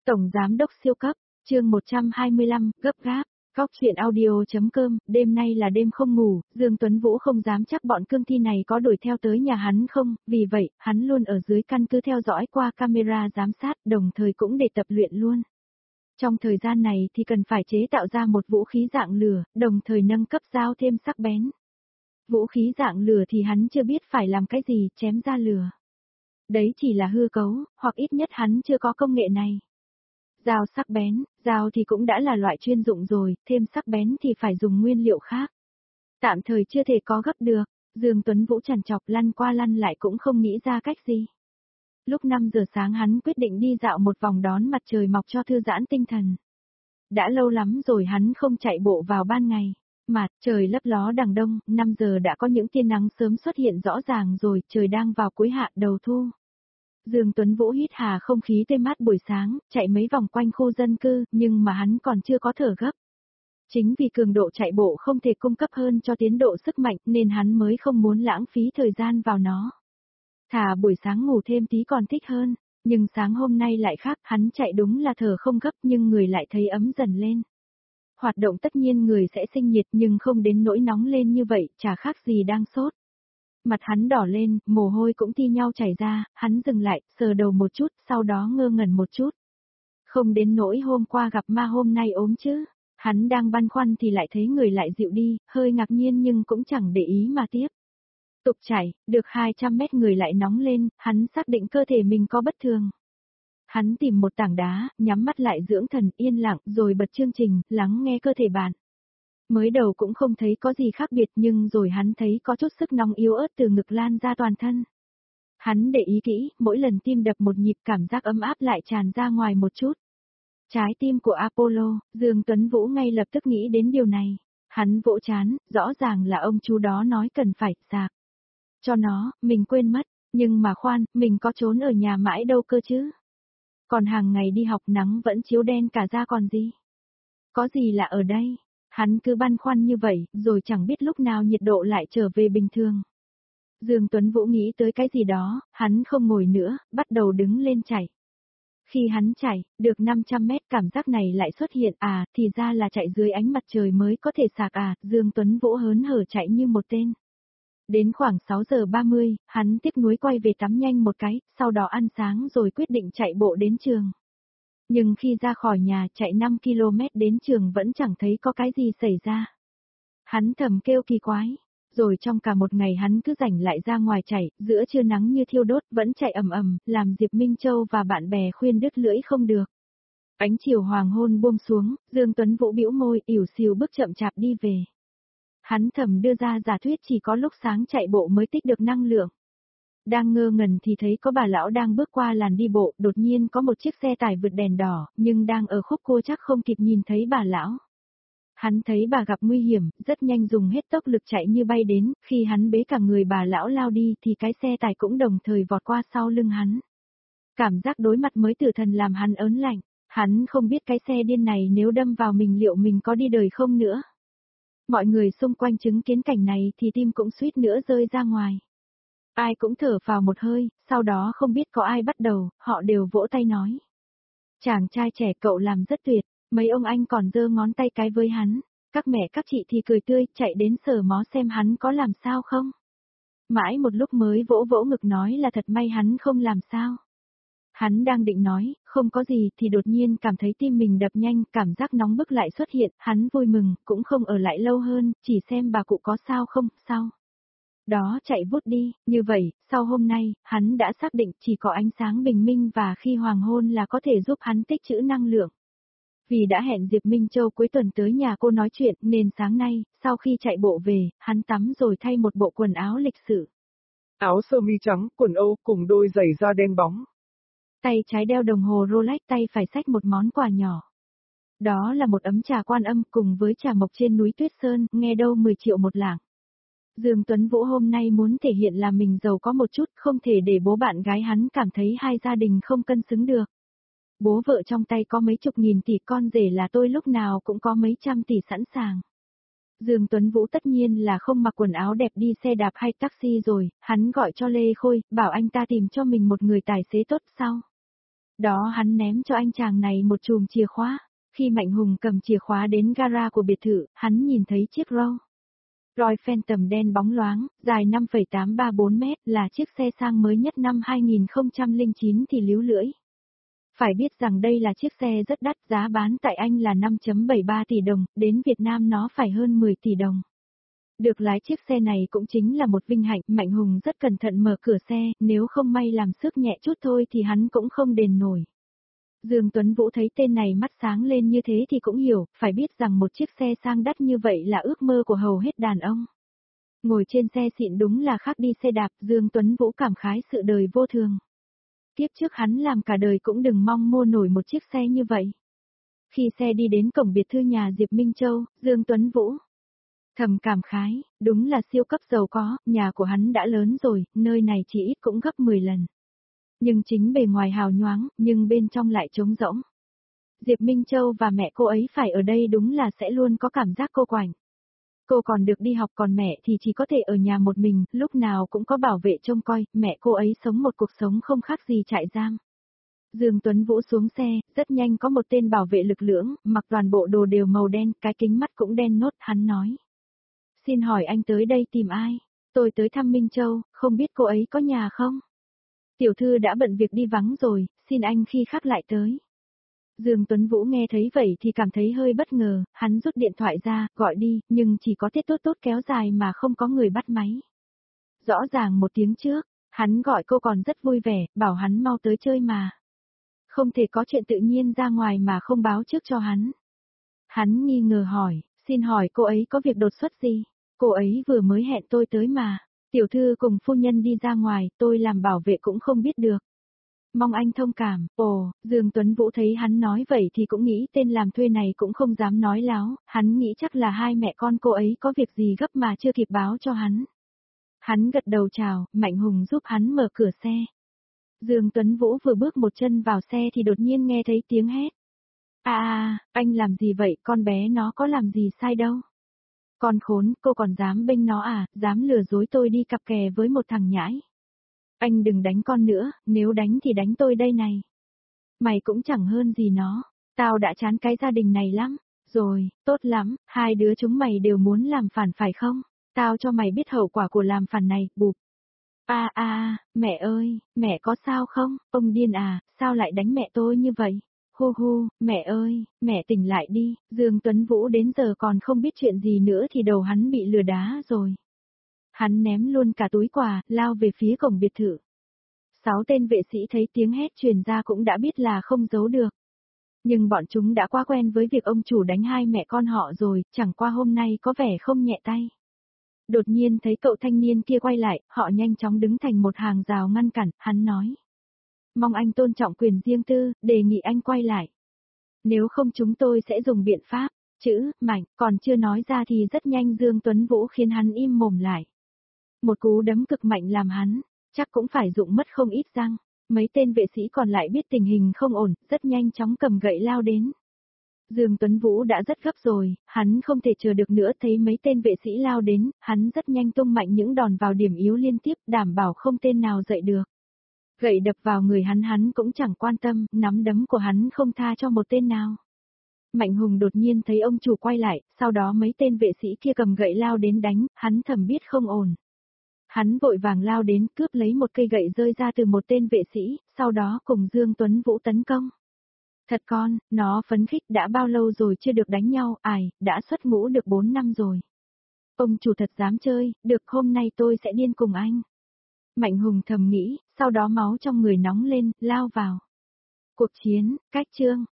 Tổng Giám đốc siêu cấp, chương 125, gấp gáp, Cóc truyện audio.com, đêm nay là đêm không ngủ, Dương Tuấn Vũ không dám chắc bọn cương thi này có đuổi theo tới nhà hắn không, vì vậy, hắn luôn ở dưới căn cứ theo dõi qua camera giám sát, đồng thời cũng để tập luyện luôn. Trong thời gian này thì cần phải chế tạo ra một vũ khí dạng lửa, đồng thời nâng cấp dao thêm sắc bén. Vũ khí dạng lửa thì hắn chưa biết phải làm cái gì, chém ra lửa. Đấy chỉ là hư cấu, hoặc ít nhất hắn chưa có công nghệ này. Dao sắc bén, dao thì cũng đã là loại chuyên dụng rồi, thêm sắc bén thì phải dùng nguyên liệu khác. Tạm thời chưa thể có gấp được, Dương Tuấn Vũ trằn trọc lăn qua lăn lại cũng không nghĩ ra cách gì. Lúc 5 giờ sáng hắn quyết định đi dạo một vòng đón mặt trời mọc cho thư giãn tinh thần. Đã lâu lắm rồi hắn không chạy bộ vào ban ngày. Mặt trời lấp ló đằng đông, 5 giờ đã có những tia nắng sớm xuất hiện rõ ràng rồi, trời đang vào cuối hạ đầu thu. Dương Tuấn Vũ hít hà không khí tươi mát buổi sáng, chạy mấy vòng quanh khu dân cư, nhưng mà hắn còn chưa có thở gấp. Chính vì cường độ chạy bộ không thể cung cấp hơn cho tiến độ sức mạnh nên hắn mới không muốn lãng phí thời gian vào nó. Thà buổi sáng ngủ thêm tí còn thích hơn, nhưng sáng hôm nay lại khác, hắn chạy đúng là thở không gấp nhưng người lại thấy ấm dần lên. Hoạt động tất nhiên người sẽ sinh nhiệt nhưng không đến nỗi nóng lên như vậy, chả khác gì đang sốt. Mặt hắn đỏ lên, mồ hôi cũng thi nhau chảy ra, hắn dừng lại, sờ đầu một chút, sau đó ngơ ngẩn một chút. Không đến nỗi hôm qua gặp ma hôm nay ốm chứ. Hắn đang băn khoăn thì lại thấy người lại dịu đi, hơi ngạc nhiên nhưng cũng chẳng để ý mà tiếp. Tục chạy, được 200 mét người lại nóng lên, hắn xác định cơ thể mình có bất thường. Hắn tìm một tảng đá, nhắm mắt lại dưỡng thần, yên lặng, rồi bật chương trình, lắng nghe cơ thể bạn. Mới đầu cũng không thấy có gì khác biệt nhưng rồi hắn thấy có chút sức nóng yếu ớt từ ngực lan ra toàn thân. Hắn để ý kỹ, mỗi lần tim đập một nhịp cảm giác ấm áp lại tràn ra ngoài một chút. Trái tim của Apollo, Dương Tuấn Vũ ngay lập tức nghĩ đến điều này. Hắn vỗ chán, rõ ràng là ông chú đó nói cần phải sạc. Cho nó, mình quên mất, nhưng mà khoan, mình có trốn ở nhà mãi đâu cơ chứ. Còn hàng ngày đi học nắng vẫn chiếu đen cả da còn gì. Có gì lạ ở đây? Hắn cứ băn khoăn như vậy, rồi chẳng biết lúc nào nhiệt độ lại trở về bình thường. Dương Tuấn Vũ nghĩ tới cái gì đó, hắn không ngồi nữa, bắt đầu đứng lên chạy. Khi hắn chạy, được 500 mét cảm giác này lại xuất hiện, thì ra là chạy dưới ánh mặt trời mới có thể sạc Dương Tuấn Vũ hớn hở chạy như một tên. Đến khoảng 6 giờ 30, hắn tiếc nuối quay về tắm nhanh một cái, sau đó ăn sáng rồi quyết định chạy bộ đến trường. Nhưng khi ra khỏi nhà chạy 5 km đến trường vẫn chẳng thấy có cái gì xảy ra. Hắn thầm kêu kỳ quái. Rồi trong cả một ngày hắn cứ rảnh lại ra ngoài chạy, giữa trưa nắng như thiêu đốt vẫn chạy ầm ầm, làm Diệp Minh Châu và bạn bè khuyên đứt lưỡi không được. Ánh chiều hoàng hôn buông xuống, Dương Tuấn Vũ bĩu môi, ỉu xìu bước chậm chạp đi về. Hắn thầm đưa ra giả thuyết chỉ có lúc sáng chạy bộ mới tích được năng lượng. Đang ngơ ngẩn thì thấy có bà lão đang bước qua làn đi bộ, đột nhiên có một chiếc xe tải vượt đèn đỏ, nhưng đang ở khúc cua chắc không kịp nhìn thấy bà lão. Hắn thấy bà gặp nguy hiểm, rất nhanh dùng hết tốc lực chạy như bay đến, khi hắn bế cả người bà lão lao đi thì cái xe tải cũng đồng thời vọt qua sau lưng hắn. Cảm giác đối mặt mới tử thần làm hắn ớn lạnh, hắn không biết cái xe điên này nếu đâm vào mình liệu mình có đi đời không nữa. Mọi người xung quanh chứng kiến cảnh này thì tim cũng suýt nữa rơi ra ngoài. Ai cũng thở phào một hơi, sau đó không biết có ai bắt đầu, họ đều vỗ tay nói. Chàng trai trẻ cậu làm rất tuyệt, mấy ông anh còn giơ ngón tay cái với hắn, các mẹ các chị thì cười tươi, chạy đến sờ mó xem hắn có làm sao không. Mãi một lúc mới vỗ vỗ ngực nói là thật may hắn không làm sao. Hắn đang định nói, không có gì thì đột nhiên cảm thấy tim mình đập nhanh, cảm giác nóng bức lại xuất hiện, hắn vui mừng, cũng không ở lại lâu hơn, chỉ xem bà cụ có sao không, sao. Đó chạy vút đi, như vậy, sau hôm nay, hắn đã xác định chỉ có ánh sáng bình minh và khi hoàng hôn là có thể giúp hắn tích trữ năng lượng. Vì đã hẹn Diệp Minh Châu cuối tuần tới nhà cô nói chuyện nên sáng nay, sau khi chạy bộ về, hắn tắm rồi thay một bộ quần áo lịch sự. Áo sơ mi trắng, quần âu cùng đôi giày da đen bóng. Tay trái đeo đồng hồ Rolex, tay phải xách một món quà nhỏ. Đó là một ấm trà Quan Âm cùng với trà mộc trên núi Tuyết Sơn, nghe đâu 10 triệu một lạng. Dương Tuấn Vũ hôm nay muốn thể hiện là mình giàu có một chút, không thể để bố bạn gái hắn cảm thấy hai gia đình không cân xứng được. Bố vợ trong tay có mấy chục nghìn tỷ, con rể là tôi lúc nào cũng có mấy trăm tỷ sẵn sàng. Dương Tuấn Vũ tất nhiên là không mặc quần áo đẹp đi xe đạp hay taxi rồi, hắn gọi cho Lê Khôi, bảo anh ta tìm cho mình một người tài xế tốt sau. Đó hắn ném cho anh chàng này một chùm chìa khóa. Khi Mạnh Hùng cầm chìa khóa đến gara của biệt thự, hắn nhìn thấy chiếc Royce Phantom đen bóng loáng, dài 5,834 mét, là chiếc xe sang mới nhất năm 2009 thì líu lưỡi. Phải biết rằng đây là chiếc xe rất đắt, giá bán tại Anh là 5,73 tỷ đồng, đến Việt Nam nó phải hơn 10 tỷ đồng. Được lái chiếc xe này cũng chính là một vinh hạnh, Mạnh Hùng rất cẩn thận mở cửa xe, nếu không may làm xước nhẹ chút thôi thì hắn cũng không đền nổi. Dương Tuấn Vũ thấy tên này mắt sáng lên như thế thì cũng hiểu, phải biết rằng một chiếc xe sang đắt như vậy là ước mơ của hầu hết đàn ông. Ngồi trên xe xịn đúng là khác đi xe đạp, Dương Tuấn Vũ cảm khái sự đời vô thường. Kiếp trước hắn làm cả đời cũng đừng mong mua nổi một chiếc xe như vậy. Khi xe đi đến cổng biệt thư nhà Diệp Minh Châu, Dương Tuấn Vũ thầm cảm khái, đúng là siêu cấp giàu có, nhà của hắn đã lớn rồi, nơi này chỉ ít cũng gấp 10 lần. Nhưng chính bề ngoài hào nhoáng, nhưng bên trong lại trống rỗng. Diệp Minh Châu và mẹ cô ấy phải ở đây đúng là sẽ luôn có cảm giác cô quạnh. Cô còn được đi học còn mẹ thì chỉ có thể ở nhà một mình, lúc nào cũng có bảo vệ trông coi, mẹ cô ấy sống một cuộc sống không khác gì trại giam. Dương Tuấn Vũ xuống xe, rất nhanh có một tên bảo vệ lực lưỡng, mặc toàn bộ đồ đều màu đen, cái kính mắt cũng đen nốt, hắn nói. Xin hỏi anh tới đây tìm ai? Tôi tới thăm Minh Châu, không biết cô ấy có nhà không? Tiểu thư đã bận việc đi vắng rồi, xin anh khi khác lại tới. Dương Tuấn Vũ nghe thấy vậy thì cảm thấy hơi bất ngờ, hắn rút điện thoại ra, gọi đi, nhưng chỉ có tiết tốt tốt kéo dài mà không có người bắt máy. Rõ ràng một tiếng trước, hắn gọi cô còn rất vui vẻ, bảo hắn mau tới chơi mà. Không thể có chuyện tự nhiên ra ngoài mà không báo trước cho hắn. Hắn nghi ngờ hỏi, xin hỏi cô ấy có việc đột xuất gì? Cô ấy vừa mới hẹn tôi tới mà. Tiểu thư cùng phu nhân đi ra ngoài, tôi làm bảo vệ cũng không biết được. Mong anh thông cảm. Ồ, Dương Tuấn Vũ thấy hắn nói vậy thì cũng nghĩ tên làm thuê này cũng không dám nói láo, hắn nghĩ chắc là hai mẹ con cô ấy có việc gì gấp mà chưa kịp báo cho hắn. Hắn gật đầu chào, Mạnh Hùng giúp hắn mở cửa xe. Dương Tuấn Vũ vừa bước một chân vào xe thì đột nhiên nghe thấy tiếng hét. Anh làm gì vậy, con bé nó có làm gì sai đâu. Con khốn, cô còn dám bênh nó à, dám lừa dối tôi đi cặp kè với một thằng nhãi. Anh đừng đánh con nữa, nếu đánh thì đánh tôi đây này. Mày cũng chẳng hơn gì nó, tao đã chán cái gia đình này lắm. Rồi, tốt lắm, hai đứa chúng mày đều muốn làm phản phải không? Tao cho mày biết hậu quả của làm phản này, bụp. Mẹ ơi, mẹ có sao không? Ông điên à, sao lại đánh mẹ tôi như vậy? Hu hu, mẹ ơi, mẹ tỉnh lại đi, Dương Tuấn Vũ đến giờ còn không biết chuyện gì nữa thì đầu hắn bị lừa đá rồi. Hắn ném luôn cả túi quà, lao về phía cổng biệt thự. 6 tên vệ sĩ thấy tiếng hét truyền ra cũng đã biết là không giấu được. Nhưng bọn chúng đã quá quen với việc ông chủ đánh hai mẹ con họ rồi, chẳng qua hôm nay có vẻ không nhẹ tay. Đột nhiên thấy cậu thanh niên kia quay lại, họ nhanh chóng đứng thành một hàng rào ngăn cản, hắn nói. Mong anh tôn trọng quyền riêng tư, đề nghị anh quay lại. Nếu không chúng tôi sẽ dùng biện pháp, mạnh, còn chưa nói ra thì rất nhanh Dương Tuấn Vũ khiến hắn im mồm lại. Một cú đấm cực mạnh làm hắn, chắc cũng phải dụng mất không ít răng. Mấy tên vệ sĩ còn lại biết tình hình không ổn, rất nhanh chóng cầm gậy lao đến. Dương Tuấn Vũ đã rất gấp rồi, hắn không thể chờ được nữa, thấy mấy tên vệ sĩ lao đến, hắn rất nhanh tung mạnh những đòn vào điểm yếu liên tiếp, đảm bảo không tên nào dậy được. Gậy đập vào người hắn cũng chẳng quan tâm, nắm đấm của hắn không tha cho một tên nào. Mạnh Hùng đột nhiên thấy ông chủ quay lại, sau đó mấy tên vệ sĩ kia cầm gậy lao đến đánh, hắn thầm biết không ổn. Hắn vội vàng lao đến cướp lấy một cây gậy rơi ra từ một tên vệ sĩ, sau đó cùng Dương Tuấn Vũ tấn công. Thật con, nó phấn khích, đã bao lâu rồi chưa được đánh nhau, đã xuất ngũ được 4 năm rồi. Ông chủ thật dám chơi, được hôm nay tôi sẽ điên cùng anh. Mạnh Hùng thầm nghĩ, sau đó máu trong người nóng lên, lao vào. Cuộc chiến, cách chương,